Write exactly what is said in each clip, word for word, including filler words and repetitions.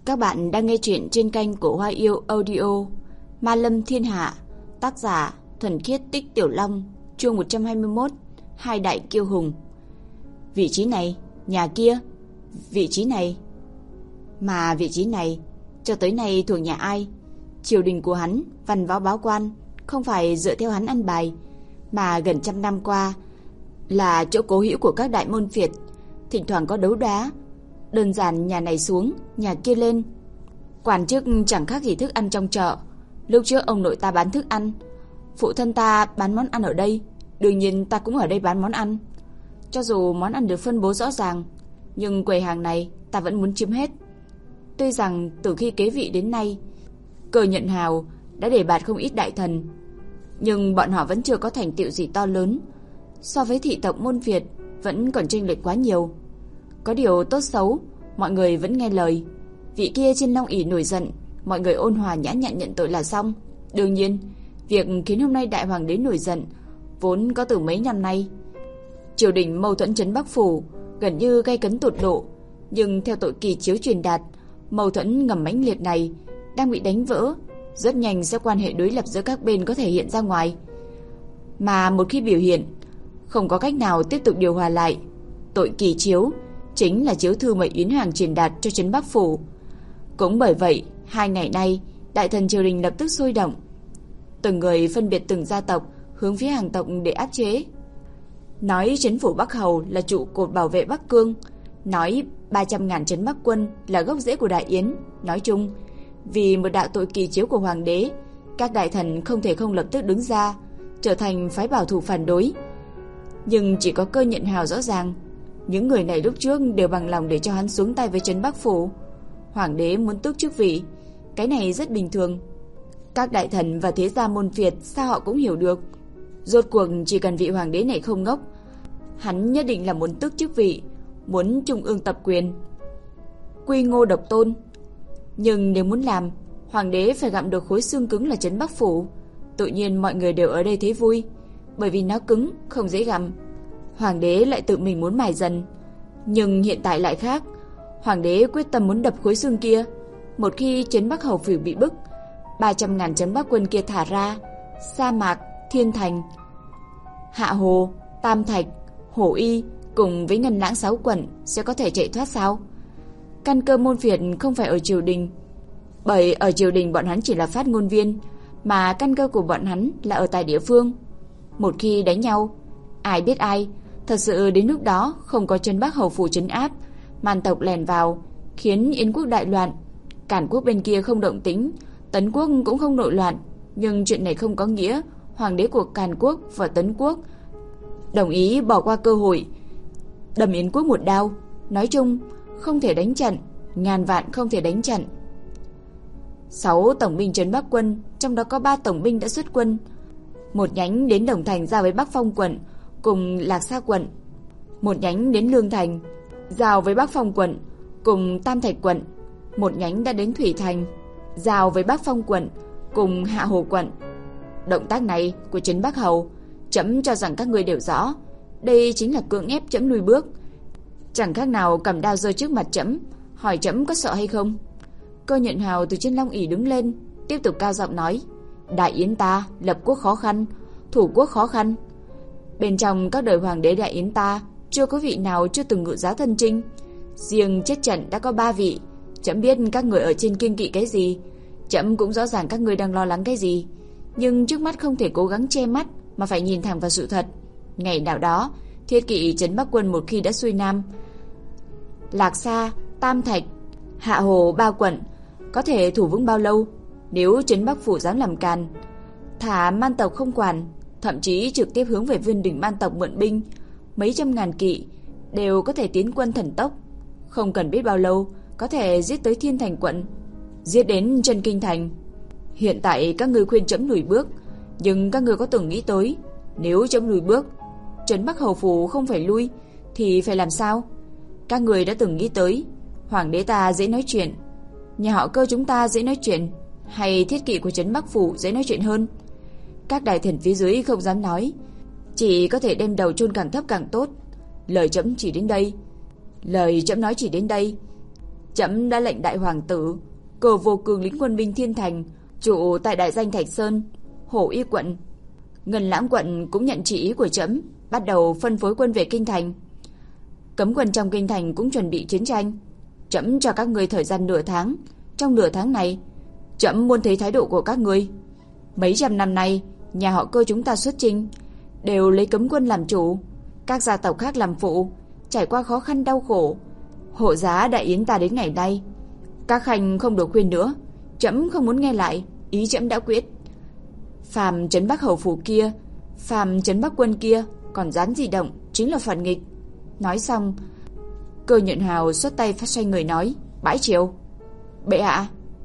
Các bạn đang nghe chuyện trên kênh của Hoa Yêu Audio. Ma Lâm Thiên Hạ, tác giả Thuần Khiết Tích Tiểu Long, chương một trăm hai mươi mốt, Hai Đại Kiêu Hùng. Vị trí này, nhà kia, vị trí này. Mà vị trí này, cho tới nay thuộc nhà ai? Triều đình của hắn, văn võ báo quan, không phải dựa theo hắn ăn bài, mà gần trăm năm qua là chỗ cố hữu của các đại môn phiệt. Thỉnh thoảng có đấu đá, đơn giản nhà này xuống, nhà kia lên. Quản chức chẳng khác gì thức ăn trong chợ. Lúc trước ông nội ta bán thức ăn, phụ thân ta bán món ăn ở đây, đương nhiên ta cũng ở đây bán món ăn. Cho dù món ăn được phân bố rõ ràng, nhưng quầy hàng này ta vẫn muốn chiếm hết. Tuy rằng từ khi kế vị đến nay, Cơ Nhận Hào đã để bạt không ít đại thần, nhưng bọn họ vẫn chưa có thành tựu gì to lớn. So với thị tộc môn phiệt vẫn còn chênh lệch quá nhiều. Có điều tốt xấu, mọi người vẫn nghe lời. Vị kia trên long ỷ nổi giận, mọi người ôn hòa nhã nhặn nhận tội là xong. Đương nhiên, việc khiến hôm nay đại hoàng đế nổi giận vốn có từ mấy năm nay. Triều đình mâu thuẫn trấn Bắc Phủ gần như gay cấn tột độ, nhưng theo tội kỳ chiếu truyền đạt, mâu thuẫn ngầm mãnh liệt này đang bị đánh vỡ. Rất nhanh sẽ quan hệ đối lập giữa các bên có thể hiện ra ngoài, mà một khi biểu hiện, không có cách nào tiếp tục điều hòa lại. Tội kỳ chiếu chính là chiếu thư mà Yến Hoàng truyền đạt cho trấn Bắc Phủ. Cũng bởi vậy, hai ngày nay, đại thần triều đình lập tức sôi động. Từng người phân biệt từng gia tộc hướng phía hàng tộc để áp chế. Nói trấn phủ Bắc Hầu là trụ cột bảo vệ Bắc Cương, nói ba trăm ngàn trấn Bắc quân là gốc rễ của Đại Yến. Nói chung, vì một đạo tội kỳ chiếu của hoàng đế, các đại thần không thể không lập tức đứng ra, trở thành phái bảo thủ phản đối. Nhưng chỉ có Cơ Nhận Hào rõ ràng, những người này lúc trước đều bằng lòng để cho hắn xuống tay với trấn Bắc Phủ. Hoàng đế muốn tước chức vị, cái này rất bình thường. Các đại thần và thế gia môn phiệt sao họ cũng hiểu được. Rốt cuộc chỉ cần vị hoàng đế này không ngốc, hắn nhất định là muốn tước chức vị, muốn trung ương tập quyền, quy ngô độc tôn. Nhưng nếu muốn làm, hoàng đế phải gặm được khối xương cứng là trấn Bắc Phủ. Tự nhiên mọi người đều ở đây thấy vui, bởi vì nó cứng, không dễ gặm. Hoàng đế lại tự mình muốn mài dần. Nhưng hiện tại lại khác. Hoàng đế quyết tâm muốn đập khối xương kia. Một khi trấn Bắc Hầu Phủ bị bức, ba trăm ngàn trấn Bắc quân kia thả ra, Sa Mạc, Thiên Thành, Hạ Hồ, Tam Thạch, Hổ Y cùng với Ngân Lãng sáu quận sẽ có thể chạy thoát sao? Căn cơ môn phiệt không phải ở triều đình, bởi ở triều đình bọn hắn chỉ là phát ngôn viên, mà căn cơ của bọn hắn là ở tại địa phương. Một khi đánh nhau, ai biết ai. Thật sự đến lúc đó không có trấn Bắc Hầu Phủ trấn áp, man tộc lèn vào, khiến Yến quốc đại loạn. Cản quốc bên kia không động tĩnh, Tấn quốc cũng không nội loạn. Nhưng chuyện này không có nghĩa hoàng đế của Càn quốc và Tấn quốc đồng ý bỏ qua cơ hội đâm Yến quốc một đao. Nói chung, không thể đánh trận, ngàn vạn không thể đánh trận. Sáu tổng binh trấn Bắc quân, trong đó có ba tổng binh đã xuất quân. Một nhánh đến Đồng Thành giao với Bắc Phong quận cùng Lạc Sa quận, một nhánh đến Lương Thành giao với Bắc Phong quận cùng Tam Thạch quận, một nhánh đã đến Thủy Thành giao với Bắc Phong quận cùng Hạ Hồ quận. Động tác này của trấn Bắc Hầu, chấm cho rằng các người đều rõ, đây chính là cưỡng ép chấm lùi bước. Chẳng khác nào cầm đao giơ trước mặt chấm, hỏi chấm có sợ hay không. Cơ Nhận Hào từ trên long ỷ đứng lên, tiếp tục cao giọng nói: Đại Yến ta lập quốc khó khăn, thủ quốc khó khăn. Bên trong các đời hoàng đế Đại Yến ta, chưa có vị nào chưa từng ngự giá thân chinh. Riêng chết trận đã có ba vị. Chấm biết các người ở trên kiêng kỵ cái gì, chấm cũng rõ ràng các người đang lo lắng cái gì. Nhưng trước mắt không thể cố gắng che mắt, mà phải nhìn thẳng vào sự thật. Ngày nào đó, thiết kỵ trấn Bắc quân một khi đã xuôi nam, Lạc Sa, Tam Thạch, Hạ Hồ ba quận có thể thủ vững bao lâu? Nếu trấn Bắc Phủ dám làm càn, thả man tộc không quản, thậm chí trực tiếp hướng về Viên đỉnh man tộc mượn binh, mấy trăm ngàn kỵ đều có thể tiến quân thần tốc. Không cần biết bao lâu, có thể giết tới Thiên Thành quận, giết đến chân Kinh Thành. Hiện tại các ngươi khuyên chấm lùi bước, nhưng các ngươi có từng nghĩ tới, nếu chấm lùi bước, trấn Bắc Hầu Phủ không phải lui, thì phải làm sao? Các người đã từng nghĩ tới, hoàng đế ta dễ nói chuyện, nhà họ Cơ chúng ta dễ nói chuyện, hay thiết kỵ của trấn Bắc Phủ dễ nói chuyện hơn? Các đại thần phía dưới không dám nói, chỉ có thể đem đầu chôn càng thấp càng tốt. Lời chấm chỉ đến đây, lời chấm nói chỉ đến đây. Trẫm đã lệnh đại hoàng tử cờ vô cường lĩnh quân binh thiên thành trụ tại đại danh Thạch Sơn, Hổ Y quận. Ngân Lãng quận cũng nhận chỉ ý của trẫm, bắt đầu phân phối quân về kinh thành. Cấm quân trong kinh thành cũng chuẩn bị chiến tranh. Trẫm cho các ngươi thời gian nửa tháng. Trong nửa tháng này, trẫm muốn thấy thái độ của các ngươi. Mấy trăm năm nay, nhà họ Cơ chúng ta xuất chinh đều lấy cấm quân làm chủ, các gia tộc khác làm phụ, trải qua khó khăn đau khổ, hộ giá đại yến ta đến ngày nay. Các khanh không được khuyên nữa, trẫm không muốn nghe lại, ý trẫm đã quyết. Phàm trấn Bắc hầu phủ kia, phàm trấn Bắc quân kia còn dám di động chính là phản nghịch. Nói xong, Cơ Nhuận Hào xuất tay phát xoay người nói: bãi triều. Bệ hạ.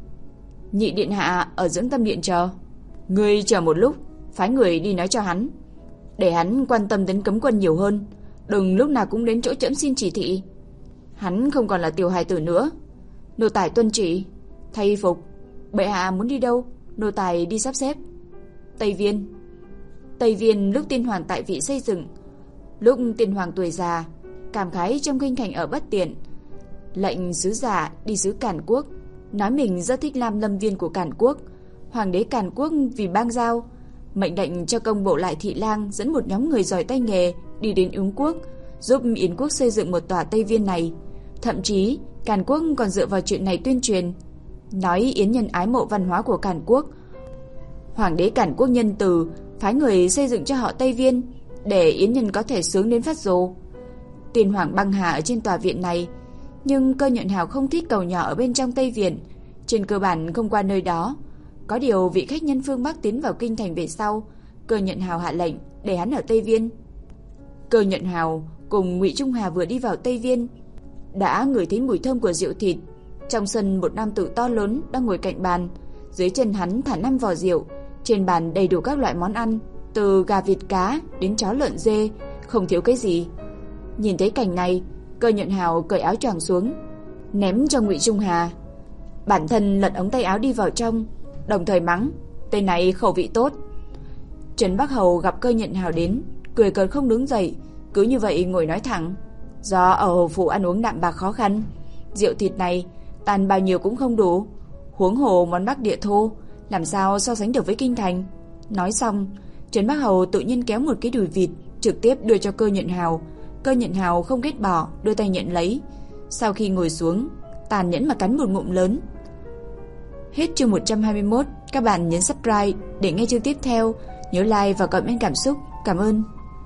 Nhị điện hạ ở dưỡng tâm điện chờ. Ngươi chờ một lúc, phái người đi nói cho hắn, để hắn quan tâm đến cấm quân nhiều hơn, đừng lúc nào cũng đến chỗ trẫm xin chỉ thị. Hắn không còn là tiểu hài tử nữa. Nô tài tuân chỉ. Thay phục. Bệ hạ muốn đi đâu, nô tài đi sắp xếp. Tây Viên. Tây Viên lúc tiên hoàng tại vị xây dựng, lúc tiên hoàng tuổi già, cảm khái trong kinh thành ở bất tiện, lệnh sứ giả đi sứ Càn Quốc, nói mình rất thích làm lâm viên của Càn Quốc. Hoàng đế Càn Quốc vì bang giao, mệnh lệnh cho công bộ Lại Thị Lang dẫn một nhóm người giỏi tay nghề đi đến Yến Quốc, giúp Yến Quốc xây dựng một tòa Tây Viên này. Thậm chí Càn Quốc còn dựa vào chuyện này tuyên truyền, nói Yến nhân ái mộ văn hóa của Càn Quốc. Hoàng đế Càn Quốc nhân từ, phái người xây dựng cho họ Tây Viên để Yến nhân có thể sướng đến phát rồ. Tiên hoàng băng hà ở trên tòa viện này, nhưng Cơ Nhuận Hào không thích cầu nhỏ ở bên trong Tây Viện, trên cơ bản không qua nơi đó. Có điều vị khách nhân phương Bắc tiến vào kinh thành về sau, Cơ Nhuận Hào hạ lệnh để hắn ở Tây Viên. Cơ Nhuận Hào cùng Ngụy Trung Hà vừa đi vào Tây Viên, đã ngửi thấy mùi thơm của rượu thịt. Trong sân một nam tử to lớn đang ngồi cạnh bàn, dưới chân hắn thả năm vò rượu, trên bàn đầy đủ các loại món ăn, từ gà vịt cá đến chó lợn dê, không thiếu cái gì. Nhìn thấy cảnh này, Cơ Nhuận Hào cởi áo choàng xuống, ném cho Ngụy Trung Hà. Bản thân lật ống tay áo đi vào trong, đồng thời mắng: tên này khẩu vị tốt. Trấn Bắc hầu gặp Cơ Nhuận Hào đến, cười cợt không đứng dậy, cứ như vậy ngồi nói thẳng: do ở hầu phủ ăn uống đạm bạc khó khăn, rượu thịt này tàn bao nhiêu cũng không đủ, huống hồ món Bắc địa thô làm sao so sánh được với kinh thành. Nói xong, Trấn Bắc hầu tự nhiên kéo một cái đùi vịt trực tiếp đưa cho Cơ Nhuận Hào. Cơ Nhuận Hào không ghét bỏ, đưa tay nhận lấy. Sau khi ngồi xuống, tàn nhẫn mà cắn một ngụm lớn. Hết chương một trăm hai mươi mốt. Các bạn nhấn subscribe để nghe chương tiếp theo. Nhớ like và comment cảm xúc. Cảm ơn.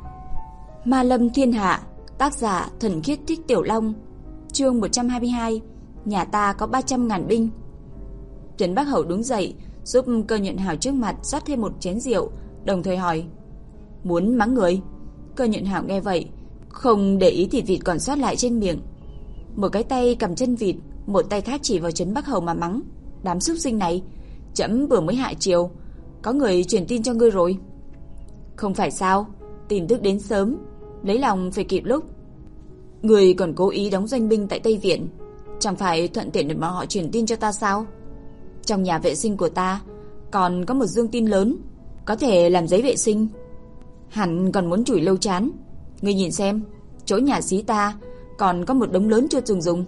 Ma Lâm Thiên Hạ, tác giả Thuần Khiết Thích Tiểu Long. Chương một trăm hai mươi hai. Nhà ta có ba trăm ngàn binh. Trấn Bắc hầu đứng dậy, giúp Cơ Nhuận Hào trước mặt rót thêm một chén rượu, đồng thời hỏi: muốn mắng người? Cơ Nhuận Hào nghe vậy, không để ý thịt vịt còn sót lại trên miệng, một cái tay cầm chân vịt, một tay khác chỉ vào Trấn Bắc hầu mà mắng: đám súc sinh này, trẫm vừa mới hạ triều, có người truyền tin cho ngươi rồi. Không phải sao, tin tức đến sớm, lấy lòng phải kịp lúc. Ngươi còn cố ý đóng doanh binh tại Tây Viện, chẳng phải thuận tiện để mà họ truyền tin cho ta sao? Trong nhà vệ sinh của ta còn có một dương tin lớn, có thể làm giấy vệ sinh. Hẳn còn muốn chủi lâu chán. Ngươi nhìn xem, chỗ nhà xí ta còn có một đống lớn chưa từng dùng.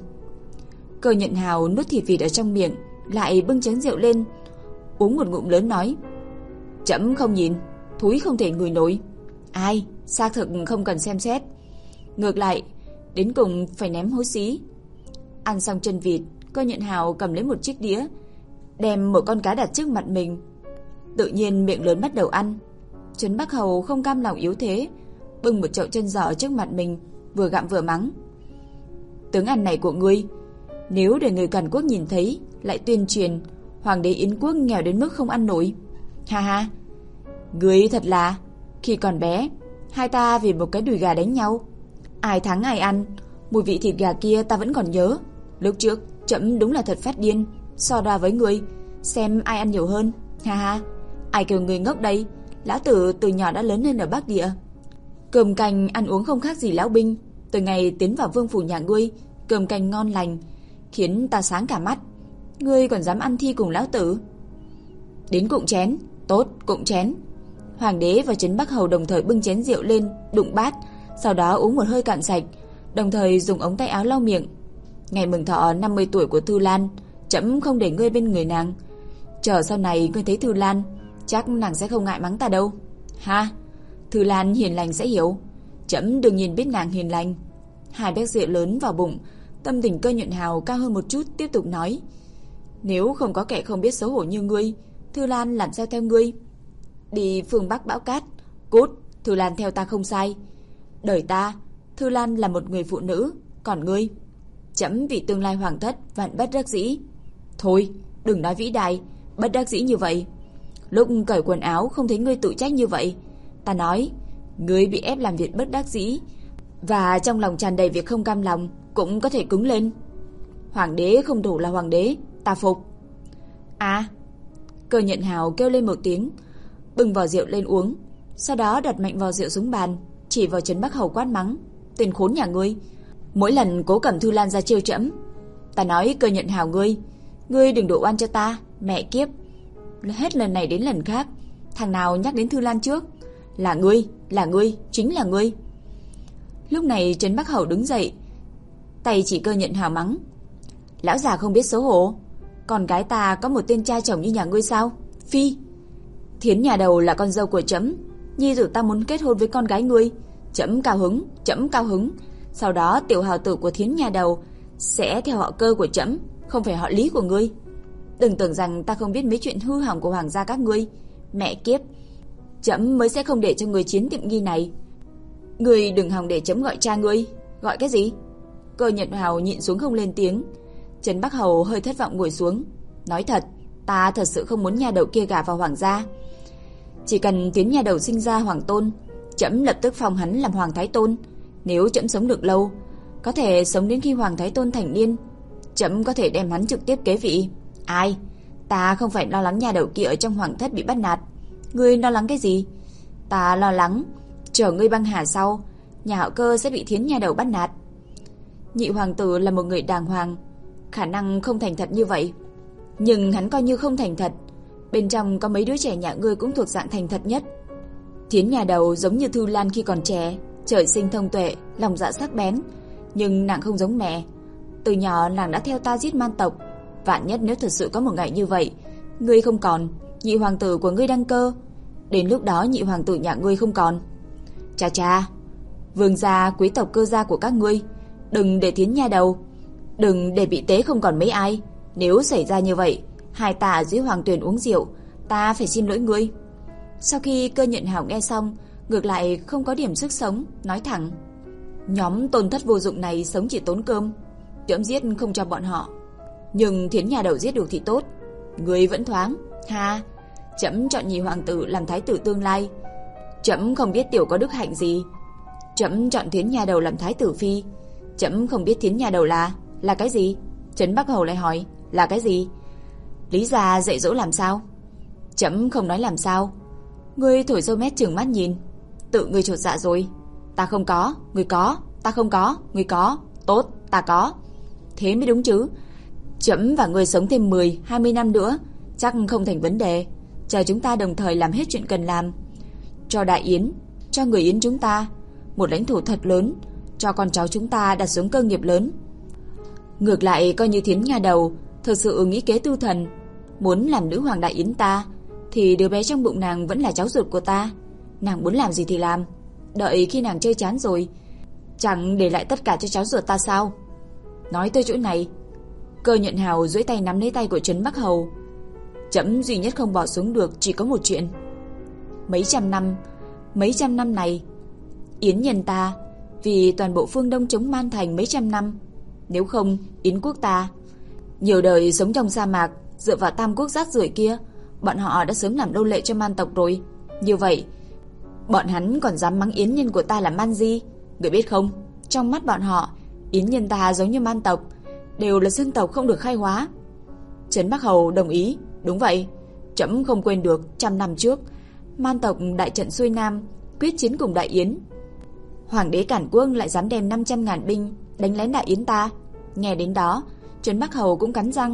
Cơ Nhuận Hào nuốt thịt vịt ở trong miệng, lại bưng chén rượu lên, uống một ngụm lớn nói: trẫm không nhìn, thúi không thể ngửi nổi. Ai, xác thực không cần xem xét, ngược lại đến cùng phải ném hối xí. Ăn xong chân vịt, Cơ Nhuận Hào cầm lấy một chiếc đĩa, đem một con cá đặt trước mặt mình, tự nhiên miệng lớn bắt đầu ăn. Trấn Bắc hầu không cam lòng yếu thế, bưng một chậu chân giò trước mặt mình, vừa gặm vừa mắng: tướng ăn này của ngươi, nếu để người Càn Quốc nhìn thấy, lại tuyên truyền hoàng đế Yến Quốc nghèo đến mức không ăn nổi. Ha ha, ngươi thật là, khi còn bé, hai ta vì một cái đùi gà đánh nhau, ai thắng ai ăn, mùi vị thịt gà kia ta vẫn còn nhớ. Lúc trước trẫm đúng là thật phát điên, so đo với ngươi, xem ai ăn nhiều hơn. Ha ha, ai kêu người ngốc đây, lão tử từ nhỏ đã lớn lên ở Bắc Địa, cơm canh ăn uống không khác gì lão binh. Từ ngày tiến vào vương phủ nhà ngươi, cơm canh ngon lành, khiến ta sáng cả mắt. Ngươi còn dám ăn thi cùng lão tử? Đến cụng chén. Tốt, cụng chén. Hoàng đế và Trấn Bắc hầu đồng thời bưng chén rượu lên, đụng bát, sau đó uống một hơi cạn sạch, đồng thời dùng ống tay áo lau miệng. Ngày mừng thọ năm mươi tuổi của Thư Lan, trẫm không để ngươi bên người nàng. Chờ sau này ngươi thấy Thư Lan, chắc nàng sẽ không ngại mắng ta đâu. Ha, Thư Lan hiền lành sẽ hiểu. Trẫm đương nhiên biết nàng hiền lành. Hai béc rượu lớn vào bụng, tâm tình Cơ Nhuận Hào cao hơn một chút, tiếp tục nói: Nếu không có kẻ không biết xấu hổ như ngươi, Thư Lan làm sao theo ngươi? Đi phương Bắc bão cát, cút, Thư Lan theo ta không sai. Đời ta, Thư Lan là một người phụ nữ, còn ngươi? Trẫm vì tương lai hoàng thất vạn bất đắc dĩ. Thôi, đừng nói vĩ đại, bất đắc dĩ như vậy. Lúc cởi quần áo không thấy ngươi tự trách như vậy. Ta nói, ngươi bị ép làm việc bất đắc dĩ, và trong lòng tràn đầy việc không cam lòng, cũng có thể cứng lên. Hoàng đế không đủ là hoàng đế, ta phục. À, Cơ Nhận Hào kêu lên một tiếng, bưng vò rượu lên uống, sau đó đặt mạnh vò rượu xuống bàn, chỉ vào Trấn Bắc Hầu quát mắng: Tên khốn nhà ngươi, mỗi lần Cố Cẩm Thư Lan ra trêu trẫm. Ta nói Cơ Nhận Hào ngươi, ngươi đừng đổ oan cho ta, mẹ kiếp. Hết lần này đến lần khác, thằng nào nhắc đến Thư Lan trước? Là ngươi, là ngươi, chính là ngươi. Lúc này Trấn Bắc Hầu đứng dậy, tay chỉ Cơ Nhận Hào mắng: Lão già không biết xấu hổ, con gái ta có một tên trai chồng như nhà ngươi sao? Phi. Thiến nhà đầu là con dâu của trẫm, nhi tử ta muốn kết hôn với con gái ngươi, trẫm cao hứng, trẫm cao hứng. Sau đó tiểu hào tử của Thiến nhà đầu sẽ theo họ Cơ của trẫm, không phải họ Lý của ngươi. Đừng tưởng rằng ta không biết mấy chuyện hư hỏng của hoàng gia các ngươi, mẹ kiếp. Trẫm mới sẽ không để cho ngươi chiến tiệm nghi này. Ngươi đừng hòng để trẫm gọi cha ngươi. Gọi cái gì? Cơ Nhật Hào nhịn xuống không lên tiếng. Trấn Bắc Hầu hơi thất vọng ngồi xuống. Nói thật, ta thật sự không muốn nhà đầu kia gả vào hoàng gia. Chỉ cần Tiến nhà đầu sinh ra hoàng tôn, trẫm lập tức phong hắn làm hoàng thái tôn. Nếu trẫm sống được lâu, có thể sống đến khi hoàng thái tôn thành niên, trẫm có thể đem hắn trực tiếp kế vị. Ai? Ta không phải lo lắng nhà đầu kia ở trong hoàng thất bị bắt nạt. Ngươi lo lắng cái gì? Ta lo lắng chờ ngươi băng hà sau, nhà họ Cơ sẽ bị Thiến nhà đầu bắt nạt. Nhị hoàng tử là một người đàng hoàng, khả năng không thành thật như vậy. Nhưng hắn coi như không thành thật, bên trong có mấy đứa trẻ nhà ngươi cũng thuộc dạng thành thật nhất. Thiến nhà đầu giống như Thư Lan khi còn trẻ, trời sinh thông tuệ, lòng dạ sắc bén, nhưng nàng không giống mẹ. Từ nhỏ nàng đã theo ta giết man tộc, vạn nhất nếu thật sự có một ngày như vậy, ngươi không còn, nhị hoàng tử của ngươi đăng cơ, đến lúc đó nhị hoàng tử nhà ngươi không còn. Cha cha, vương gia, quý tộc Cơ gia của các ngươi, đừng để Thiến nhà đầu, đừng để bị tế không còn mấy ai. Nếu xảy ra như vậy, hai ta ở dưới hoàng tuyền uống rượu, ta phải xin lỗi ngươi. Sau khi Cơ Nhận Hào nghe xong, ngược lại không có điểm sức sống, nói thẳng: Nhóm tôn thất vô dụng này sống chỉ tốn cơm, trẫm giết không cho bọn họ, nhưng Thiến nhà đầu giết được thì tốt. Ngươi vẫn thoáng. Ha, trẫm chọn nhị hoàng tử làm thái tử tương lai. Trẫm không biết tiểu có đức hạnh gì. Trẫm chọn Thiến nhà đầu làm thái tử phi. Trẫm không biết Thiến nhà đầu là là cái gì. Trấn Bắc Hầu lại hỏi: Là cái gì? Lý gia dạy dỗ làm sao? Trẫm không nói làm sao. Ngươi thổi râu mét trừng mắt nhìn. Tự ngươi chột dạ rồi. Ta không có, ngươi có. Ta không có, ngươi có. Tốt, ta có. Thế mới đúng chứ. Trẫm và ngươi sống thêm mười, hai mươi năm nữa chắc không thành vấn đề. Chờ chúng ta đồng thời làm hết chuyện cần làm. Cho Đại Yến, cho người Yến chúng ta một lãnh thổ thật lớn, cho con cháu chúng ta đặt xuống cơ nghiệp lớn. Ngược lại coi như Thiến nhà đầu thực sự nghĩ kế tư thần, muốn làm nữ hoàng Đại Yến ta, thì đứa bé trong bụng nàng vẫn là cháu ruột của ta. Nàng muốn làm gì thì làm, đợi khi nàng chơi chán rồi, chẳng để lại tất cả cho cháu ruột ta sao? Nói tới chỗ này, Cơ Nhận Hào duỗi tay nắm lấy tay của Trấn Bắc Hầu. Trẫm duy nhất không bỏ xuống được chỉ có một chuyện. Mấy trăm năm, mấy trăm năm này, Yến nhân ta vì toàn bộ phương Đông chống Man Thành mấy trăm năm. Nếu không, Yến quốc ta nhiều đời sống trong sa mạc, dựa vào tam quốc rác rưởi kia, bọn họ đã sớm làm nô lệ cho man tộc rồi. Như vậy, bọn hắn còn dám mắng Yến nhân của ta là man di. Người biết không, trong mắt bọn họ, Yến nhân ta giống như man tộc, đều là dân tộc không được khai hóa. Trấn Bắc Hầu đồng ý. Đúng vậy, trẫm không quên được trăm năm trước man tộc đại trận xuôi nam quyết chiến cùng Đại Yến. Hoàng đế Cản Quốc lại dám đem năm trăm ngàn binh đánh lén Đại Yến ta. Nghe đến đó, Trấn Bắc Hầu cũng cắn răng.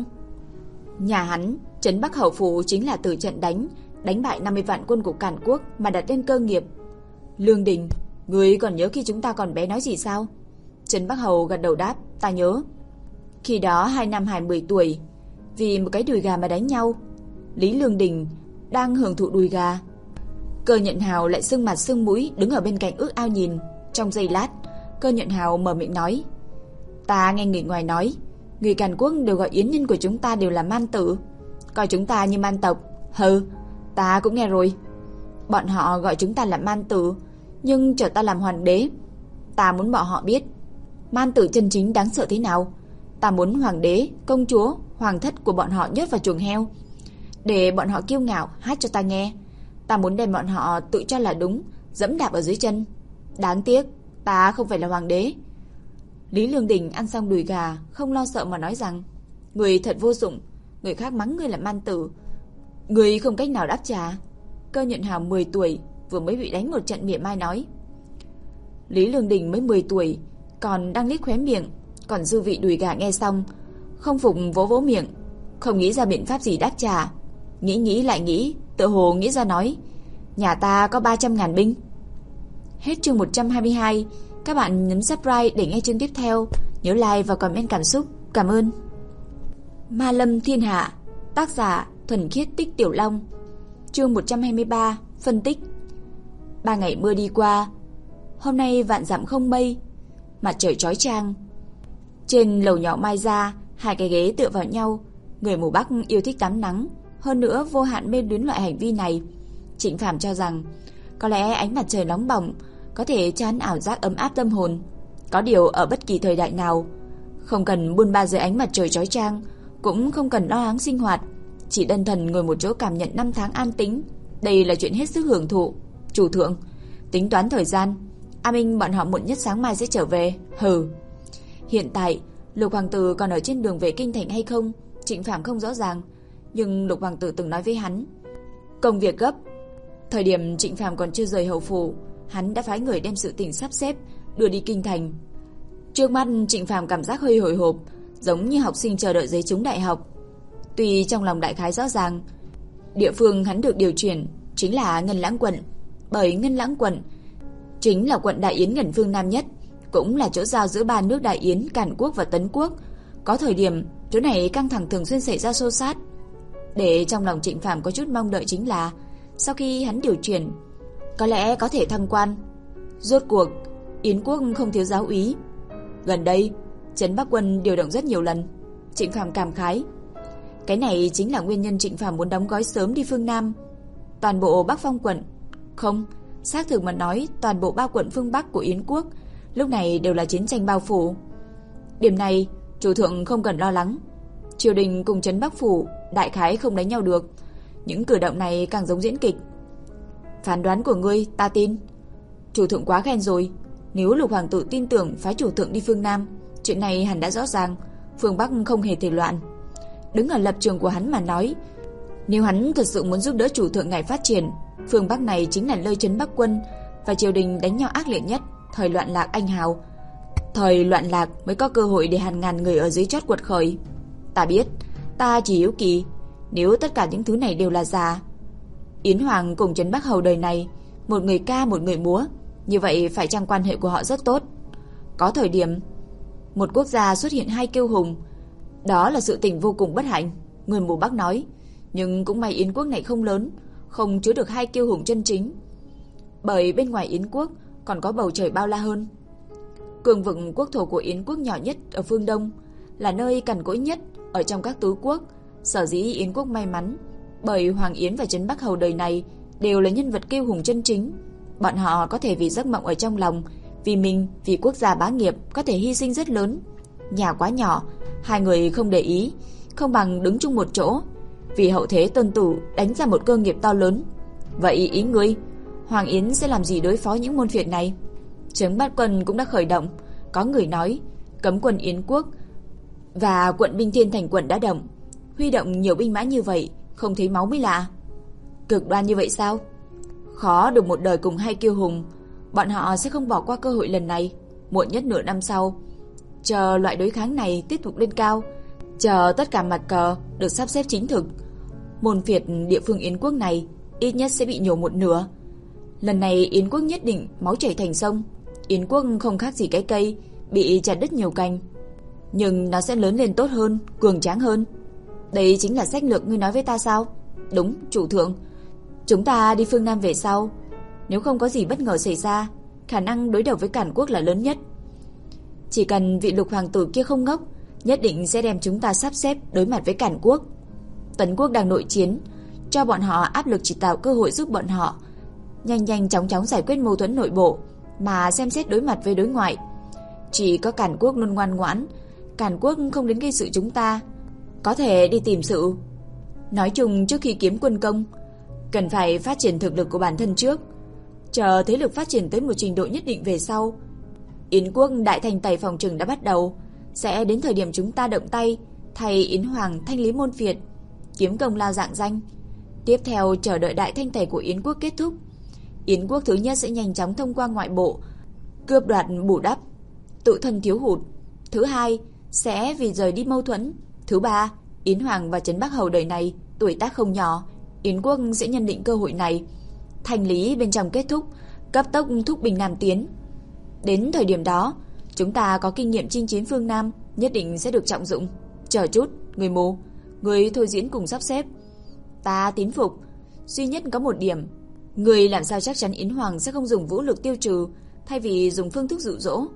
Nhà hắn, Trấn Bắc Hầu phủ chính là từ trận đánh đánh bại năm mươi vạn quân của Cản Quốc mà đặt tên cơ nghiệp. Lương Đình, ngươi còn nhớ khi chúng ta còn bé nói gì sao? Trấn Bắc Hầu gật đầu đáp: Ta nhớ. Khi đó hai nam hải mười tuổi, vì một cái đùi gà mà đánh nhau. Lý Lương Đình đang hưởng thụ đùi gà. Cơ Nhận Hào lại sưng mặt sưng mũi đứng ở bên cạnh ước ao nhìn. Trong giây lát, Cơ Nhận Hào mở miệng nói: "Ta nghe người ngoài nói, người Càn Quốc đều gọi yến nhân của chúng ta đều là man tử, coi chúng ta như man tộc." "Hừ, ta cũng nghe rồi. Bọn họ gọi chúng ta là man tử, nhưng chờ ta làm hoàng đế, ta muốn bọn họ biết man tử chân chính đáng sợ thế nào. Ta muốn hoàng đế, công chúa, hoàng thất của bọn họ nhốt vào chuồng heo, để bọn họ kiêu ngạo hát cho ta nghe. Ta muốn đem bọn họ tự cho là đúng dẫm đạp ở dưới chân. Đáng tiếc, ta không phải là hoàng đế." Lý Lương Đình ăn xong đùi gà, không lo sợ mà nói rằng: "Người thật vô dụng, người khác mắng ngươi là man tử, người không cách nào đáp trả." Cơ Nhận Hào mười tuổi, vừa mới bị đánh một trận mỉa mai nói. Lý Lương Đình mới mười tuổi, còn đang liếc khóe miệng, còn dư vị đùi gà nghe xong, không phục vỗ vỗ miệng, không nghĩ ra biện pháp gì đáp trả. Nghĩ nghĩ lại nghĩ, tự hồ nghĩ ra nói: "Nhà ta có ba trăm ngàn binh." Hết chương một trăm hai mươi hai. Các bạn nhấn subscribe để nghe chương tiếp theo. Nhớ like và comment cảm xúc. Cảm ơn. Ma Lâm Thiên Hạ. Tác giả Thuần Khiết Tích Tiểu Long. Chương một trăm hai mươi ba. Phân tích. Ba ngày mưa đi qua, hôm nay vạn dặm không mây, mặt trời chói chang. Trên lầu nhỏ Mai Gia, hai cái ghế tựa vào nhau. Người mù Bắc yêu thích tắm nắng, hơn nữa vô hạn mê luyến loại hành vi này. Trịnh Phàm cho rằng có lẽ ánh mặt trời nóng bỏng có thể tràn ảo giác ấm áp tâm hồn. Có điều ở bất kỳ thời đại nào, không cần buôn ba dưới ánh mặt trời chói chang, cũng không cần lo lắng sinh hoạt, chỉ đơn thuần ngồi một chỗ cảm nhận năm tháng an tĩnh, đây là chuyện hết sức hưởng thụ. Chủ thượng, tính toán thời gian, A Minh bọn họ muộn nhất sáng mai sẽ trở về. Hừ. Hiện tại Lục hoàng tử còn ở trên đường về kinh thành hay không, Trịnh Phàm không rõ ràng, nhưng Lục hoàng tử từng nói với hắn công việc gấp. Thời điểm Trịnh Phàm còn chưa rời hầu phủ, hắn đã phái người đem sự tình sắp xếp đưa đi kinh thành. Trước mắt Trịnh Phàm cảm giác hơi hồi hộp, giống như học sinh chờ đợi giấy trúng đại học. Tuy trong lòng đại khái rõ ràng, địa phương hắn được điều chuyển chính là Ngân Lãng quận, bởi Ngân Lãng quận chính là quận Đại Yến gần phương Nam nhất, cũng là chỗ giao giữa ba nước Đại Yến, Càn Quốc và Tấn Quốc. Có thời điểm chỗ này căng thẳng thường xuyên xảy ra xô xát. Để trong lòng Trịnh Phàm có chút mong đợi chính là sau khi hắn điều chuyển, có lẽ có thể thăng quan. Rốt cuộc Yến quốc không thiếu giáo úy. Gần đây Trấn Bắc quân điều động rất nhiều lần. Trịnh Phàm cảm khái, cái này chính là nguyên nhân Trịnh Phàm muốn đóng gói sớm đi phương Nam. Toàn bộ Bắc Phong quận, không, xác thực mà nói toàn bộ ba quận phương Bắc của Yến quốc lúc này đều là chiến tranh bao phủ. Điểm này chủ thượng không cần lo lắng. Triều đình cùng Trấn Bắc phủ đại khái không đánh nhau được. Những cử động này càng giống diễn kịch. Phán đoán của ngươi ta tin. Chủ thượng quá khen rồi. Nếu Lục hoàng tử tin tưởng phái chủ thượng đi phương Nam, chuyện này hẳn đã rõ ràng, phương Bắc không hề thể loạn. Đứng ở lập trường của hắn mà nói, nếu hắn thật sự muốn giúp đỡ chủ thượng ngài phát triển, phương Bắc này chính là nơi Trấn Bắc quân và triều đình đánh nhau ác liệt nhất, thời loạn lạc anh hào. Thời loạn lạc mới có cơ hội để hàng ngàn người ở dưới chót quật khởi. Ta biết, ta chỉ hiếu kỳ, nếu tất cả những thứ này đều là giả, Yến Hoàng cùng Trấn Bắc hầu đời này, một người ca một người múa, như vậy phải chăng quan hệ của họ rất tốt? Có thời điểm một quốc gia xuất hiện hai kiêu hùng, đó là sự tình vô cùng bất hạnh, người mù Bắc nói. Nhưng cũng may Yến quốc này không lớn, không chứa được hai kiêu hùng chân chính, bởi bên ngoài Yến quốc còn có bầu trời bao la hơn. Cường vực quốc thổ của Yến quốc nhỏ nhất ở phương Đông, là nơi cằn cỗi nhất ở trong các tứ quốc. Sở dĩ Yến quốc may mắn, bởi Hoàng Yến và Trấn Bắc hầu đời này đều là nhân vật kiêu hùng chân chính. Bọn họ có thể vì giấc mộng ở trong lòng, vì mình, vì quốc gia bá nghiệp có thể hy sinh rất lớn. Nhà quá nhỏ, hai người không để ý, không bằng đứng chung một chỗ, vì hậu thế tôn tử đánh ra một cơ nghiệp to lớn. Vậy ý ngươi, Hoàng Yến sẽ làm gì đối phó những môn phiệt này? Trấn Bắc quân cũng đã khởi động. Có người nói cấm quân Yến quốc và quận binh Thiên Thành quận đã động, huy động nhiều binh mã như vậy, không thấy máu mới lạ. Cực đoan như vậy sao? Khó được một đời cùng hai kiêu hùng, bọn họ sẽ không bỏ qua cơ hội lần này. Muộn nhất nửa năm sau, chờ loại đối kháng này tiếp tục lên cao, chờ tất cả mặt cờ được sắp xếp chính thực, môn phiệt địa phương Yến quốc này ít nhất sẽ bị nhổ một nửa. Lần này Yến quốc nhất định máu chảy thành sông. Yến quốc không khác gì cái cây bị chặt đứt nhiều cành. nhưng nó sẽ lớn lên tốt hơn, cường tráng hơn. Đây chính là sách lược ngươi nói với ta sao? Đúng, chủ thượng. Chúng ta đi phương Nam về sau, nếu không có gì bất ngờ xảy ra, khả năng đối đầu với Cản Quốc là lớn nhất. Chỉ cần vị lục hoàng tử kia không ngốc, nhất định sẽ đem chúng ta sắp xếp đối mặt với Cản Quốc. Tấn Quốc đang nội chiến, cho bọn họ áp lực chỉ tạo cơ hội giúp bọn họ nhanh nhanh chóng chóng giải quyết mâu thuẫn nội bộ, mà xem xét đối mặt với đối ngoại. Chỉ có Cản Quốc luôn ngoan ngoãn, Cản Quốc không đến gây sự chúng ta, có thể đi tìm sự. Nói chung trước khi kiếm quân công, cần phải phát triển thực lực của bản thân trước, chờ thế lực phát triển tới một trình độ nhất định về sau. Yến quốc đại thanh tẩy phòng trừng đã bắt đầu, sẽ đến thời điểm chúng ta động tay thay Yến Hoàng thanh lý môn phiệt, kiếm công lao dạng danh. Tiếp theo chờ đợi đại thanh tẩy của Yến quốc kết thúc, Yến quốc thứ nhất sẽ nhanh chóng thông qua ngoại bộ cướp đoạt bù đắp tự thân thiếu hụt. Thứ hai sẽ vì rời đi mâu thuẫn. Thứ ba, Yến Hoàng và Trấn Bắc Hầu đời này tuổi tác không nhỏ, Yến quốc sẽ nhân định cơ hội này thanh lý bên trong kết thúc, cấp tốc thúc binh Nam tiến. Đến thời điểm đó, chúng ta có kinh nghiệm chinh chiến phương Nam, nhất định sẽ được trọng dụng. Chờ chút, người mù, người thôi diễn cùng sắp xếp. Ta tín phục, duy nhất có một điểm, người làm sao chắc chắn Yến Hoàng sẽ không dùng vũ lực tiêu trừ, thay vì dùng phương thức dụ dỗ?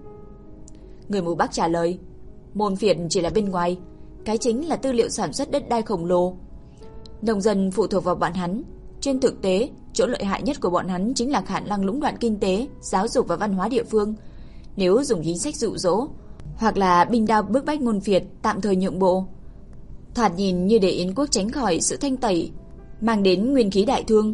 Người mù Bắc trả lời, môn phiệt chỉ là bên ngoài, cái chính là tư liệu sản xuất đất đai khổng lồ. Nông dân phụ thuộc vào bọn hắn. Trên thực tế, chỗ lợi hại nhất của bọn hắn chính là khả năng lũng đoạn kinh tế, giáo dục và văn hóa địa phương. Nếu dùng chính sách dụ dỗ hoặc là binh đao bức bách môn phiệt tạm thời nhượng bộ, thoạt nhìn như để Yến quốc tránh khỏi sự thanh tẩy, mang đến nguyên khí đại thương,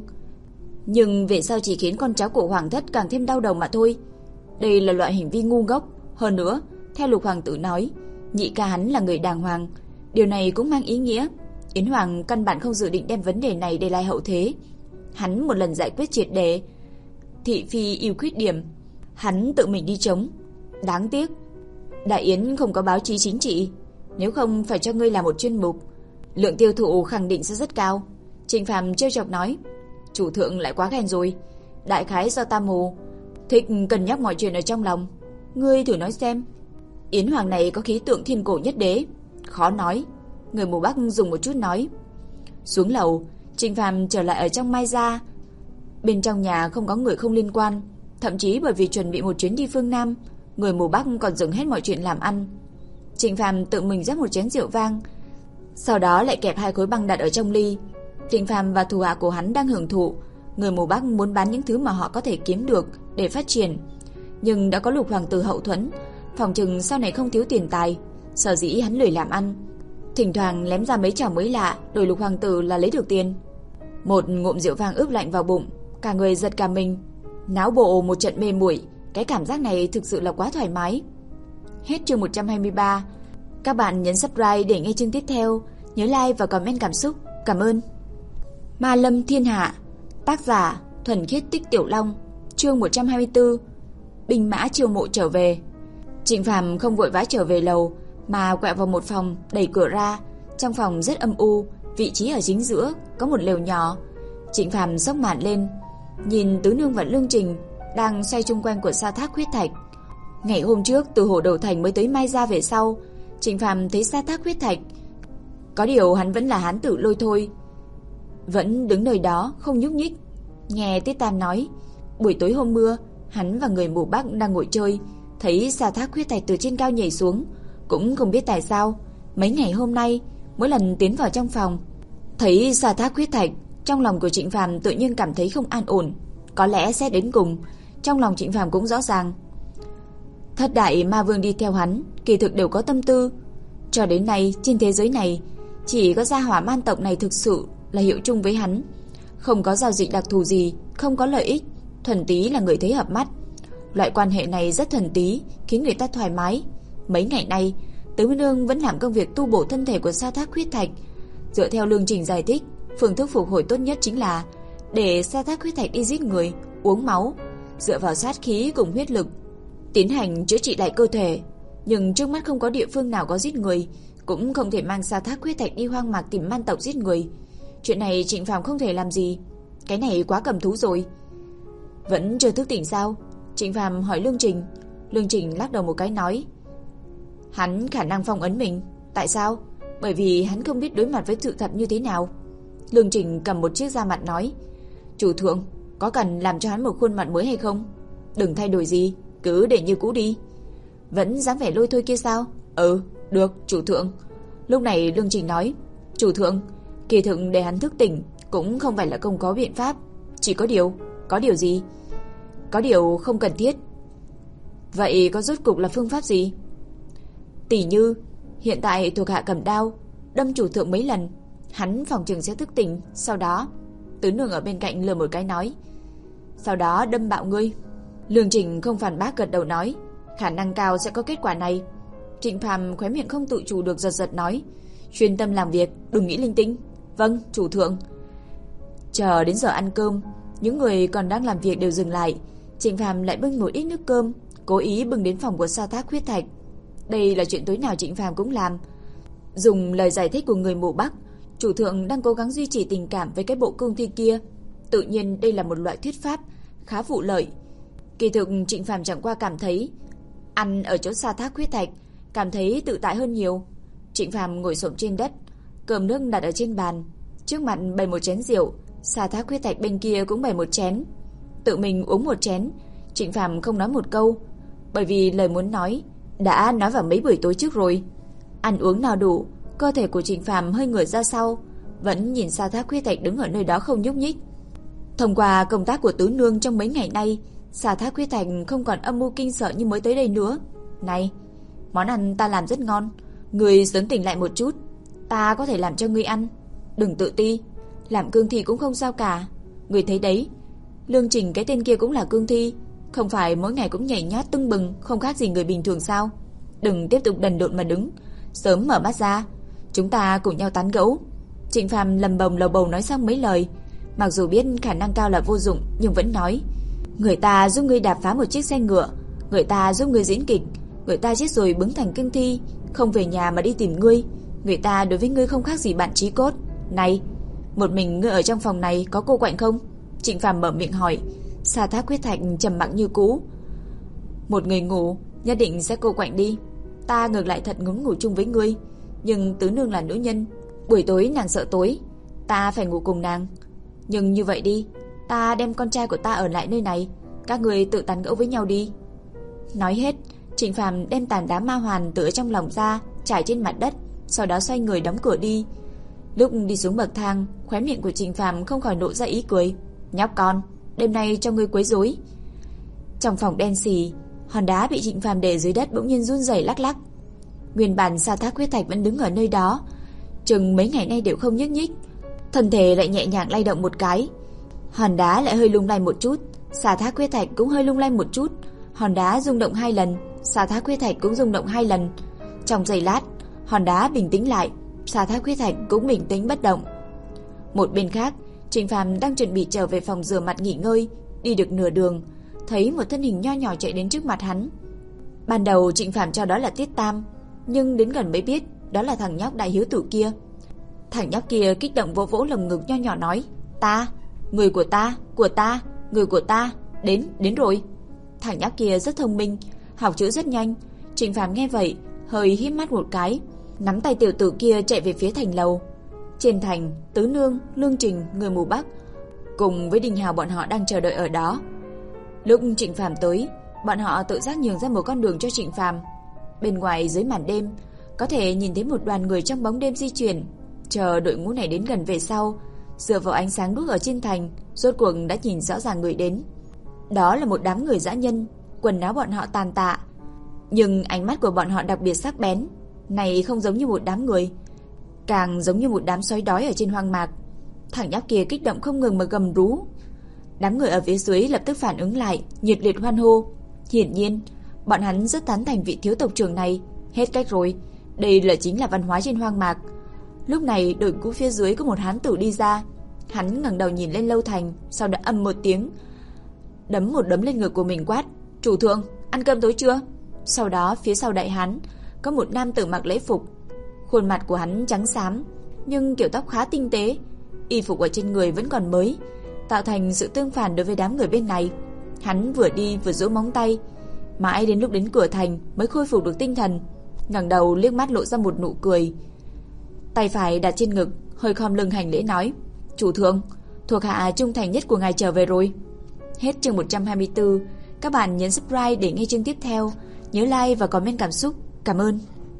nhưng về sau chỉ khiến con cháu của hoàng thất càng thêm đau đầu mà thôi. Đây là loại hành vi ngu ngốc. Hơn nữa, theo lục hoàng tử nói, nhị ca hắn là người đàng hoàng, điều này cũng mang ý nghĩa Yến Hoàng căn bản không dự định đem vấn đề này để lại hậu thế. Hắn một lần giải quyết triệt để thị phi ưu khuyết điểm, hắn tự mình đi chống. Đáng tiếc Đại Yến không có báo chí chính trị, nếu không phải cho ngươi làm một chuyên mục, lượng tiêu thụ khẳng định sẽ rất cao. Trịnh Phàm trêu chọc nói, chủ thượng lại quá ghen rồi, đại khái do ta mù, thích cân nhắc mọi chuyện ở trong lòng. Ngươi thử nói xem, Yến Hoàng này có khí tượng thiên cổ nhất đế? Khó nói. Người mù Bắc dùng một chút nói. Xuống lầu, Trịnh Phàm trở lại ở trong Mai Gia. Bên trong nhà không có người không liên quan, thậm chí bởi vì chuẩn bị một chuyến đi phương Nam, người mù Bắc còn dừng hết mọi chuyện làm ăn. Trịnh Phàm tự mình rót một chén rượu vang, sau đó lại kẹp hai khối băng đặt ở trong ly. Trịnh Phàm và thủ hạ của hắn đang hưởng thụ. Người mù Bắc muốn bán những thứ mà họ có thể kiếm được để phát triển, nhưng đã có lục hoàng tử hậu thuẫn, phòng chừng sau này không thiếu tiền tài. Sở dĩ hắn lười làm ăn, thỉnh thoảng lém ra mấy trò mới lạ đổi lục hoàng tử là lấy được tiền. Một ngụm rượu vang ướp lạnh vào bụng, cả người giật cả mình, não bộ một trận mê muội. Cái cảm giác này thực sự là quá thoải mái. Hết chương một trăm hai mươi ba. Các bạn nhấn subscribe để nghe chương tiếp theo, nhớ like và comment cảm xúc. Cảm ơn. Ma Lâm Thiên Hạ, tác giả Thuần Khiết Tích Tiểu Long, chương một trăm hai mươi tư. Binh mã chiêu mộ trở về. Trịnh Phàm không vội vã trở về lầu, mà quẹo vào một phòng, đẩy cửa ra. Trong phòng rất âm u, vị trí ở chính giữa có một lều nhỏ. Trịnh Phàm xốc màn lên, nhìn Tứ Nương và Lương Trình đang xoay chung quanh của sa thác huyết thạch. Ngày hôm trước từ Hồ Đầu Thành mới tới Mai Gia về sau, Trịnh Phàm thấy sa thác huyết thạch, có điều hắn vẫn là hán tử lôi thôi, vẫn đứng nơi đó không nhúc nhích. Nghe Tiết Tam nói, buổi tối hôm mưa, hắn và người mù Bắc đang ngồi chơi, thấy sa thác huyết thạch từ trên cao nhảy xuống, cũng không biết tại sao mấy ngày hôm nay mỗi lần tiến vào trong phòng thấy sa thác huyết thạch, trong lòng của Trịnh Phàm tự nhiên cảm thấy không an ổn. Có lẽ xét đến cùng, trong lòng Trịnh Phàm cũng rõ ràng, thất đại ma vương đi theo hắn kỳ thực đều có tâm tư. Cho đến nay trên thế giới này, chỉ có gia hỏa man tộc này thực sự là hiệu chung với hắn, không có giao dịch đặc thù gì, không có lợi ích, thuần túy là người thấy hợp mắt. Loại quan hệ này rất thần tí, khiến người ta thoải mái. Mấy ngày nay, Tứ Nương vẫn làm công việc tu bổ thân thể của sa thác huyết thạch. Dựa theo Lương Trình giải thích, phương thức phục hồi tốt nhất chính là để sa thác huyết thạch đi giết người, uống máu, dựa vào sát khí cùng huyết lực tiến hành chữa trị lại cơ thể. Nhưng trước mắt không có địa phương nào có giết người, cũng không thể mang sa thác huyết thạch đi hoang mạc tìm man tộc giết người. Chuyện này Trịnh Phàm không thể làm gì, cái này quá cầm thú rồi. Vẫn chưa thức tỉnh sao? Trịnh Phàm hỏi Lương Trình. Lương Trình lắc đầu một cái nói, Hắn khả năng phong ấn mình. Tại sao? Bởi vì hắn không biết đối mặt với sự thật như thế nào. Lương Trình cầm một chiếc da mặt nói, chủ thượng, có cần làm cho hắn một khuôn mặt mới hay không? Đừng thay đổi gì, cứ để như cũ đi. Vẫn dáng vẻ lôi thôi kia sao? Ừ, được, chủ thượng. Lúc này Lương Trình nói, chủ thượng, kỳ thực để hắn thức tỉnh cũng không phải là không có biện pháp. Chỉ có điều, có điều gì? Có điều không cần thiết. Vậy có rốt cục là phương pháp gì? Tỷ như, hiện tại thuộc hạ cầm đao, đâm chủ thượng mấy lần, hắn phòng trường sẽ thức tỉnh. Sau đó, Tứ Nương ở bên cạnh lừa một cái nói, sau đó đâm bạo ngươi. Lương Trình không phản bác, gật đầu nói, khả năng cao sẽ có kết quả này. Trịnh Phàm khóe miệng không tự chủ được giật giật nói, chuyên tâm làm việc, đừng nghĩ linh tinh. Vâng, chủ thượng. Chờ đến giờ ăn cơm, những người còn đang làm việc đều dừng lại. Trịnh Phàm lại bưng một ít nước cơm, cố ý bưng đến phòng của Sa Thác Huyết Thạch. Đây là chuyện tối nào Trịnh Phàm cũng làm. Dùng lời giải thích của người mù Bắc, chủ thượng đang cố gắng duy trì tình cảm với cái bộ cương thi kia. Tự nhiên đây là một loại thuyết pháp khá vụ lợi. Kỳ thực Trịnh Phàm chẳng qua cảm thấy ăn ở chỗ Sa Thác Huyết Thạch cảm thấy tự tại hơn nhiều. Trịnh Phàm ngồi xổm trên đất, cơm nước đặt ở trên bàn, trước mặt bày một chén rượu, Sa Thác Huyết Thạch bên kia cũng bày một chén. Tự mình uống một chén, Trịnh Phàm không nói một câu, bởi vì lời muốn nói đã nói vào mấy buổi tối trước rồi. Ăn uống no đủ, cơ thể của Trịnh Phàm hơi ngửa ra sau, vẫn nhìn Sa Thác Huyết Thạch đứng ở nơi đó không nhúc nhích. Thông qua công tác của Tứ Nương trong mấy ngày nay, Sa Thác Huyết Thạch không còn âm mưu kinh sợ như mới tới đây nữa. Này, món ăn ta làm rất ngon, ngươi sớm tỉnh lại một chút, ta có thể làm cho ngươi ăn. Đừng tự ti, làm cương thi cũng không sao cả. Ngươi thấy đấy, Lương Trình cái tên kia cũng là cương thi, không phải mỗi ngày cũng nhảy nhót tưng bừng, không khác gì người bình thường sao? Đừng tiếp tục đần độn mà đứng, sớm mở mắt ra, chúng ta cùng nhau tán gẫu. Trịnh Phàm lầm bầm lầu bầu nói xong mấy lời, mặc dù biết khả năng cao là vô dụng nhưng vẫn nói, người ta giúp ngươi đạp phá một chiếc xe ngựa, người ta giúp ngươi diễn kịch, người ta chết rồi bứng thành cương thi, không về nhà mà đi tìm ngươi, người ta đối với ngươi không khác gì bạn chí cốt. Này, một mình ngươi ở trong phòng này có cô quạnh không? Trịnh Phàm mở miệng hỏi. Sa Thác Huyết Thạch trầm mặc như cũ. Một người ngủ nhất định sẽ cô quạnh đi. Ta ngược lại thật ngứng ngủ chung với ngươi, nhưng Tứ Nương là nữ nhân, buổi tối nàng sợ tối, ta phải ngủ cùng nàng. Nhưng như vậy đi, ta đem con trai của ta ở lại nơi này, các ngươi tự tán gẫu với nhau đi. Nói hết, Trịnh Phàm đem tàn đá ma hoàn từ trong lòng ra, trải trên mặt đất, sau đó xoay người đóng cửa đi. Lúc đi xuống bậc thang, khóe miệng của Trịnh Phàm không khỏi nộ ra ý cười. Nhóc con, đêm nay cho ngươi quấy rối. Trong phòng đen xì, hòn đá bị Trịnh Phàm để dưới đất bỗng nhiên run rẩy lắc lắc. Nguyên bản Sa Thác Huyết Thạch vẫn đứng ở nơi đó, chừng mấy ngày nay đều không nhúc nhích, thân thể lại nhẹ nhàng lay động một cái. Hòn đá lại hơi lung lay một chút, Sa Thác Huyết Thạch cũng hơi lung lay một chút. Hòn đá rung động hai lần, Sa Thác Huyết Thạch cũng rung động hai lần. Trong giây lát, hòn đá bình tĩnh lại, Sa Thác Huyết Thạch cũng bình tĩnh bất động. Một bên khác, Trịnh Phàm đang chuẩn bị trở về phòng rửa mặt nghỉ ngơi, đi được nửa đường, thấy một thân hình nho nhỏ chạy đến trước mặt hắn. Ban đầu Trịnh Phàm cho đó là Tiết Tam, nhưng đến gần mới biết đó là thằng nhóc đại hiếu tử kia. Thằng nhóc kia kích động vỗ vỗ lồng ngực nho nhỏ nói, ta, người của ta, của ta, người của ta, đến, đến rồi. Thằng nhóc kia rất thông minh, học chữ rất nhanh. Trịnh Phàm nghe vậy, hơi híp mắt một cái, nắm tay tiểu tử kia chạy về phía thành lầu. Trên thành, Tứ Nương, Lương Trình, người mù Bắc cùng với Đình Hào bọn họ đang chờ đợi ở đó. Lúc Trịnh Phàm tới, bọn họ tự giác nhường ra một con đường cho Trịnh Phàm. Bên ngoài dưới màn đêm, có thể nhìn thấy một đoàn người trong bóng đêm di chuyển. Chờ đội ngũ này đến gần về sau, dựa vào ánh sáng đuốc ở trên thành, rốt cuộc đã nhìn rõ ràng người đến. Đó là một đám người dã nhân, quần áo bọn họ tàn tạ, nhưng ánh mắt của bọn họ đặc biệt sắc bén. Này không giống như một đám người, càng giống như một đám sói đói ở trên hoang mạc. Thằng nhóc kia kích động không ngừng mà gầm rú. Đám người ở phía dưới lập tức phản ứng lại, nhiệt liệt hoan hô. Hiển nhiên, bọn hắn rất tán thành vị thiếu tộc trưởng này. Hết cách rồi, đây là chính là văn hóa trên hoang mạc. Lúc này đội ngũ phía dưới có một hán tử đi ra. Hắn ngẩng đầu nhìn lên Lâu Thành, sau đó ầm một tiếng, đấm một đấm lên ngực của mình quát, chủ thượng, ăn cơm tối chưa? Sau đó phía sau đại hán có một nam tử mặc lễ phục. Khuôn mặt của hắn trắng xám, nhưng kiểu tóc khá tinh tế, y phục ở trên người vẫn còn mới, tạo thành sự tương phản đối với đám người bên này. Hắn vừa đi vừa giỗ móng tay, mãi đến lúc đến cửa thành mới khôi phục được tinh thần. ngẩng đầu liếc mắt lộ ra một nụ cười. Tay phải đặt trên ngực, hơi khom lưng hành lễ nói: "Chủ thượng, thuộc hạ trung thành nhất của ngài trở về rồi." Hết chương một trăm hai mươi tư. Các bạn nhấn subscribe để nghe chương tiếp theo. Nhớ like và comment cảm xúc. Cảm ơn.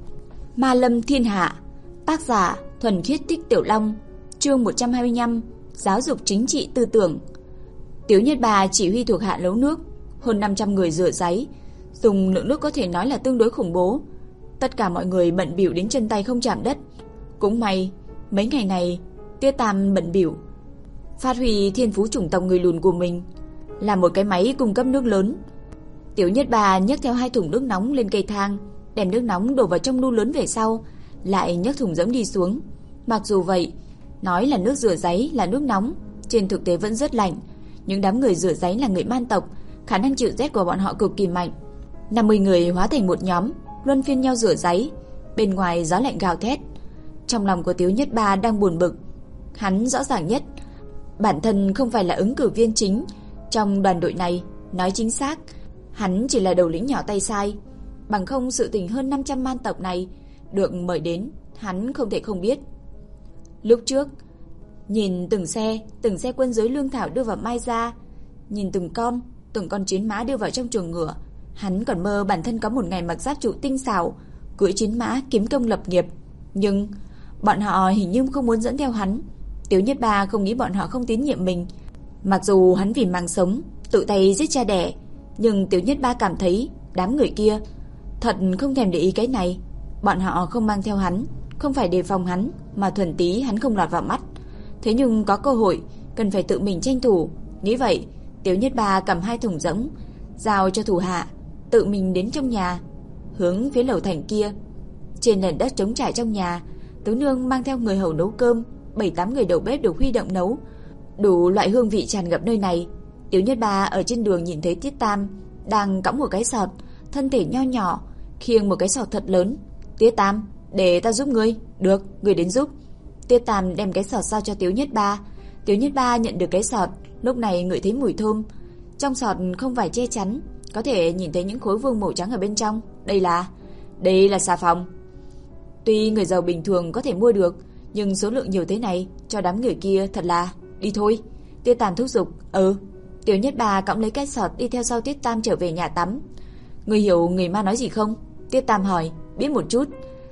Ma Lâm Thiên Hạ. Tác giả Thuần Khiết Tích Tiểu Long. Chương một trăm hai mươi lăm. Giáo dục chính trị tư tưởng. Tiếu Nhất Bà chỉ huy thuộc hạ nấu nước, hơn năm trăm người rửa ráy, dùng lượng nước có thể nói là tương đối khủng bố. Tất cả mọi người bận bịu đến chân tay không chạm đất. Cũng may, mấy ngày này Tiết Tam bận bịu phát huy thiên phú chủng tộc người lùn của mình, là một cái máy cung cấp nước lớn. Tiếu Nhất Bà nhấc theo hai thùng nước nóng lên cây thang, đem nước nóng đổ vào trong lu lớn về sau, lại nhấc thùng rỗng đi xuống. Mặc dù vậy, nói là nước rửa ráy là nước nóng, trên thực tế vẫn rất lạnh. Những đám người rửa ráy là người man tộc, khả năng chịu rét của bọn họ cực kỳ mạnh. năm mươi người hóa thành một nhóm, luân phiên nhau rửa ráy. Bên ngoài gió lạnh gào thét. Trong lòng của Tiếu Nhất Ba đang buồn bực. Hắn rõ ràng nhất, bản thân không phải là ứng cử viên chính trong đoàn đội này, nói chính xác, hắn chỉ là đầu lĩnh nhỏ tay sai. Bằng không sự tình hơn năm trăm man tộc này được mời đến, hắn không thể không biết. Lúc trước, nhìn từng xe, từng xe quân giới lương thảo đưa vào Mai Gia, nhìn từng con, từng con chiến mã đưa vào trong chuồng ngựa, hắn còn mơ bản thân có một ngày mặc giáp trụ tinh xảo, cưỡi chiến mã kiếm công lập nghiệp. Nhưng bọn họ hình như không muốn dẫn theo hắn. Tiếu Nhất Ba không nghĩ bọn họ không tín nhiệm mình. Mặc dù hắn vì mạng sống tự tay giết cha đẻ, nhưng Tiếu Nhất Ba cảm thấy đám người kia thật không thèm để ý cái này. Bọn họ không mang theo hắn, không phải đề phòng hắn, mà thuần tí hắn không lọt vào mắt. Thế nhưng có cơ hội, cần phải tự mình tranh thủ. Nghĩ vậy, Tiếu Nhất Ba cầm hai thùng rỗng, giao cho thủ hạ, tự mình đến trong nhà, hướng phía lầu thành kia. Trên nền đất trống trải trong nhà, Tứ Nương mang theo người hầu nấu cơm, bảy tám người đầu bếp được huy động nấu, đủ loại hương vị tràn ngập nơi này. Tiếu Nhất Ba ở trên đường nhìn thấy Tiết Tam đang cõng một cái sọt, thân thể nho nhỏ, khiêng một cái sọt thật lớn. "Tiết Tam, để ta giúp ngươi." "Được, ngươi đến giúp." Tiết Tam đem cái sọt giao cho Tiếu Nhất Ba. Tiếu Nhất Ba nhận được cái sọt, lúc này ngửi thấy mùi thơm. Trong sọt không phải che chắn, có thể nhìn thấy những khối vuông màu trắng ở bên trong. Đây là, đây là xà phòng. Tuy người giàu bình thường có thể mua được, nhưng số lượng nhiều thế này, cho đám người kia thật là... Đi thôi. Tiết Tam thúc giục. Ừ. Tiếu Nhất Ba cõng lấy cái sọt đi theo sau Tiết Tam trở về nhà tắm. Người hiểu người ma nói gì không? Tiết Tam hỏi. Biết một chút.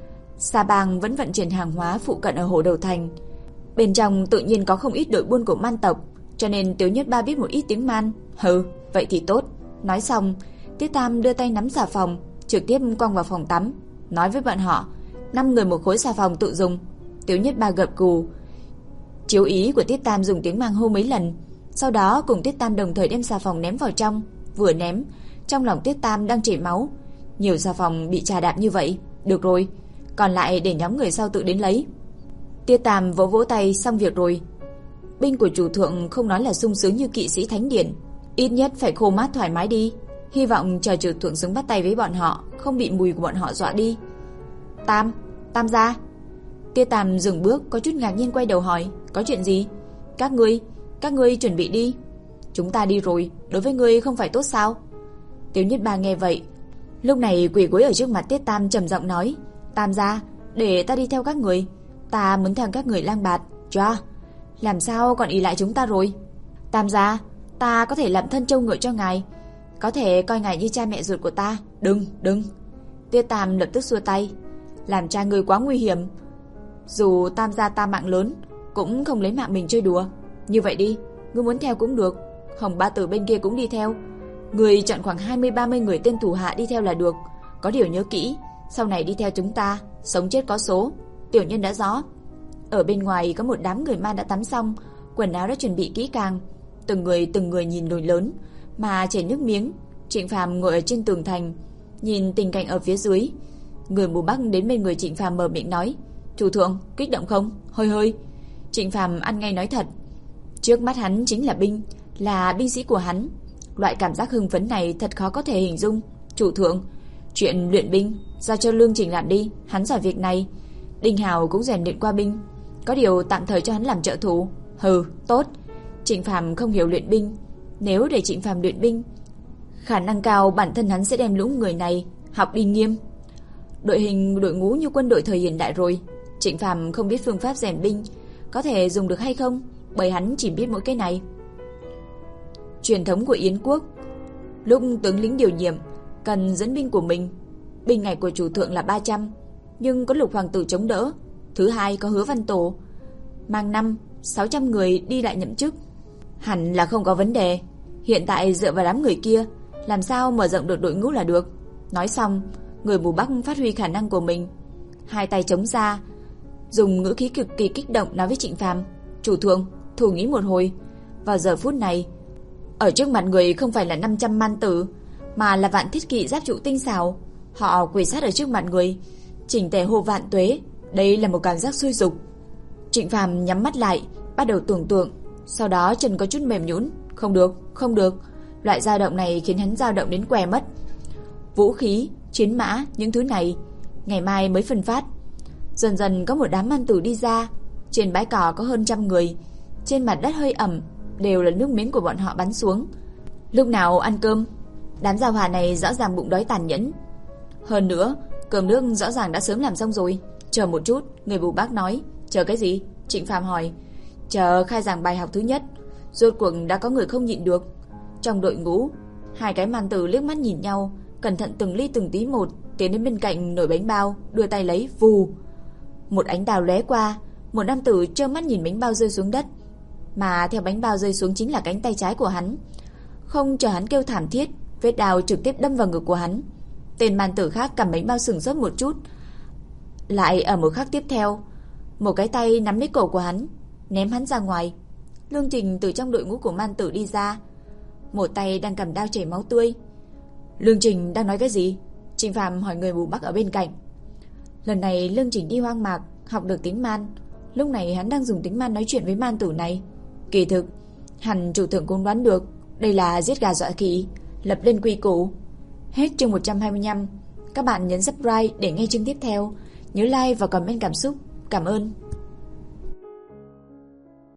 Sa Bang vẫn vận chuyển hàng hóa phụ cận ở hồ đầu thành. Bên trong tự nhiên có không ít đội buôn của man tộc, cho nên Tiếu Nhất Ba biết một ít tiếng man. Hừ, vậy thì tốt. Nói xong, Tiết Tam đưa tay nắm xà phòng, trực tiếp quăng vào phòng tắm, nói với bọn họ, năm người một khối xà phòng tự dùng. Tiếu Nhất Ba gật gù, chiếu ý của Tiết Tam dùng tiếng mang hô mấy lần, sau đó cùng Tiết Tam đồng thời đem xà phòng ném vào trong. Vừa ném, trong lòng Tiết Tam đang chảy máu. Nhiều xà phòng bị trà đạp như vậy, được rồi, còn lại để nhóm người sau tự đến lấy. Tiết Tam vỗ vỗ tay, xong việc rồi. Binh của chủ thượng không nói là sung sướng như kỵ sĩ thánh điển, ít nhất phải khô mát thoải mái đi. Hy vọng chờ chủ thượng xuống bắt tay với bọn họ, không bị mùi của bọn họ dọa đi. Tam, Tam gia. Tiết Tam dừng bước, có chút ngạc nhiên quay đầu hỏi, có chuyện gì? Các ngươi, các ngươi chuẩn bị đi. Chúng ta đi rồi, đối với ngươi không phải tốt sao? Tiếu Nhất Ba nghe vậy, lúc này quỳ gối ở trước mặt Tiết Tam trầm giọng nói, Tam gia, để ta đi theo các người, ta muốn theo các người lang bạt. Chà, làm sao còn ỷ lại chúng ta rồi? Tam gia, ta có thể làm thân trâu ngựa cho ngài, có thể coi ngài như cha mẹ ruột của ta. Đừng, đừng. Tiết Tam lập tức xua tay, làm cha ngươi quá nguy hiểm. Dù Tam gia ta mạng lớn, cũng không lấy mạng mình chơi đùa. Như vậy đi, ngươi muốn theo cũng được, Hồng Ba Tử bên kia cũng đi theo. Ngươi chọn khoảng hai mươi ba mươi người tên thủ hạ đi theo là được. Có điều nhớ kỹ, sau này đi theo chúng ta, sống chết có số. Tiểu nhân đã rõ. Ở bên ngoài có một đám người man đã tắm xong, quần áo đã chuẩn bị kỹ càng, từng người từng người nhìn nồi lớn mà chảy nước miếng. Trịnh Phàm ngồi ở trên tường thành, nhìn tình cảnh ở phía dưới. Người mù Bắc đến bên người Trịnh Phàm mở miệng nói, chủ thượng, kích động không? Hơi hơi. Trịnh Phàm ăn ngay nói thật, trước mắt hắn chính là binh, là binh sĩ của hắn. Loại cảm giác hưng phấn này thật khó có thể hình dung. Chủ thượng, chuyện luyện binh giao cho Lương Trình làm đi, hắn giỏi việc này. Đinh Hào cũng rèn luyện qua binh, có điều tạm thời cho hắn làm trợ thủ. Hừ, tốt. Trịnh Phàm không hiểu luyện binh, nếu để Trịnh Phàm luyện binh, khả năng cao bản thân hắn sẽ đem lũ người này học đi nghiêm. đội hình đội ngũ như quân đội thời hiện đại rồi. Trịnh Phàm không biết phương pháp rèn binh có thể dùng được hay không, bởi hắn chỉ biết mỗi cái này. Truyền thống của Yến quốc, lúc tướng lĩnh điều nhiệm cần dẫn binh của mình, binh ngày của chủ thượng là ba trăm, nhưng có Lục hoàng tử chống đỡ. Thứ hai có Hứa Văn Tổ, mang năm sáu trăm người đi lại nhậm chức, hẳn là không có vấn đề. Hiện tại dựa vào đám người kia, làm sao mở rộng được đội ngũ là được. Nói xong, người mù Bắc phát huy khả năng của mình, hai tay chống ra, dùng ngữ khí cực kỳ kích động nói với Trịnh Phàm: "Chủ thượng, thủ nghĩ một hồi." Vào giờ phút này, ở trước mặt người không phải là năm trăm man tử, mà là vạn thiết kỵ giáp trụ tinh xảo. Họ quỳ sát ở trước mặt người, chỉnh tề hô vạn tuế. Đây là một cảm giác sôi sục. Trịnh Phàm nhắm mắt lại, bắt đầu tưởng tượng, sau đó chân có chút mềm nhũn. Không được, không được. Loại dao động này khiến hắn dao động đến què mất. Vũ khí, chiến mã, những thứ này ngày mai mới phân phát. Dần dần có một đám man tử đi ra. Trên bãi cỏ có hơn trăm người, trên mặt đất hơi ẩm, đều là nước miếng của bọn họ bắn xuống. Lúc nào ăn cơm? Đám giao hòa này rõ ràng bụng đói tàn nhẫn. Hơn nữa, cơm nước rõ ràng đã sớm làm xong rồi. Chờ một chút, người mù Bắc nói. Chờ cái gì? Trịnh Phàm hỏi. Chờ khai giảng bài học thứ nhất. Rốt cuộc đã có người không nhịn được. Trong đội ngũ, hai cái man tử liếc mắt nhìn nhau, cẩn thận từng ly từng tí một tiến đến bên cạnh nồi bánh bao, đưa tay lấy. Vù, một ánh đào lóe qua, một nam tử trơ mắt nhìn bánh bao rơi xuống đất, mà theo bánh bao rơi xuống chính là cánh tay trái của hắn. Không chờ hắn kêu thảm thiết, vết đào trực tiếp đâm vào ngực của hắn. Tên man tử khác cầm bánh bao sừng sốt một chút, lại ở một khắc tiếp theo, một cái tay nắm lấy cổ của hắn, ném hắn ra ngoài. Lương Trình từ trong đội ngũ của man tử đi ra, một tay đang cầm đao chảy máu tươi. Lương Trình đang nói cái gì? Trịnh Phàm hỏi người mù Bắc ở bên cạnh. Lần này Lương Trình đi hoang mạc, học được tiếng man. Lúc này hắn đang dùng tiếng man nói chuyện với man tử này. Kỳ thực, hẳn chủ thượng cũng đoán được đây là giết gà dọa khỉ, lập lên quy củ. Hết chương một trăm hai mươi lăm. Các bạn nhấn subscribe để nghe chương tiếp theo. Nhớ like và comment cảm xúc. Cảm ơn.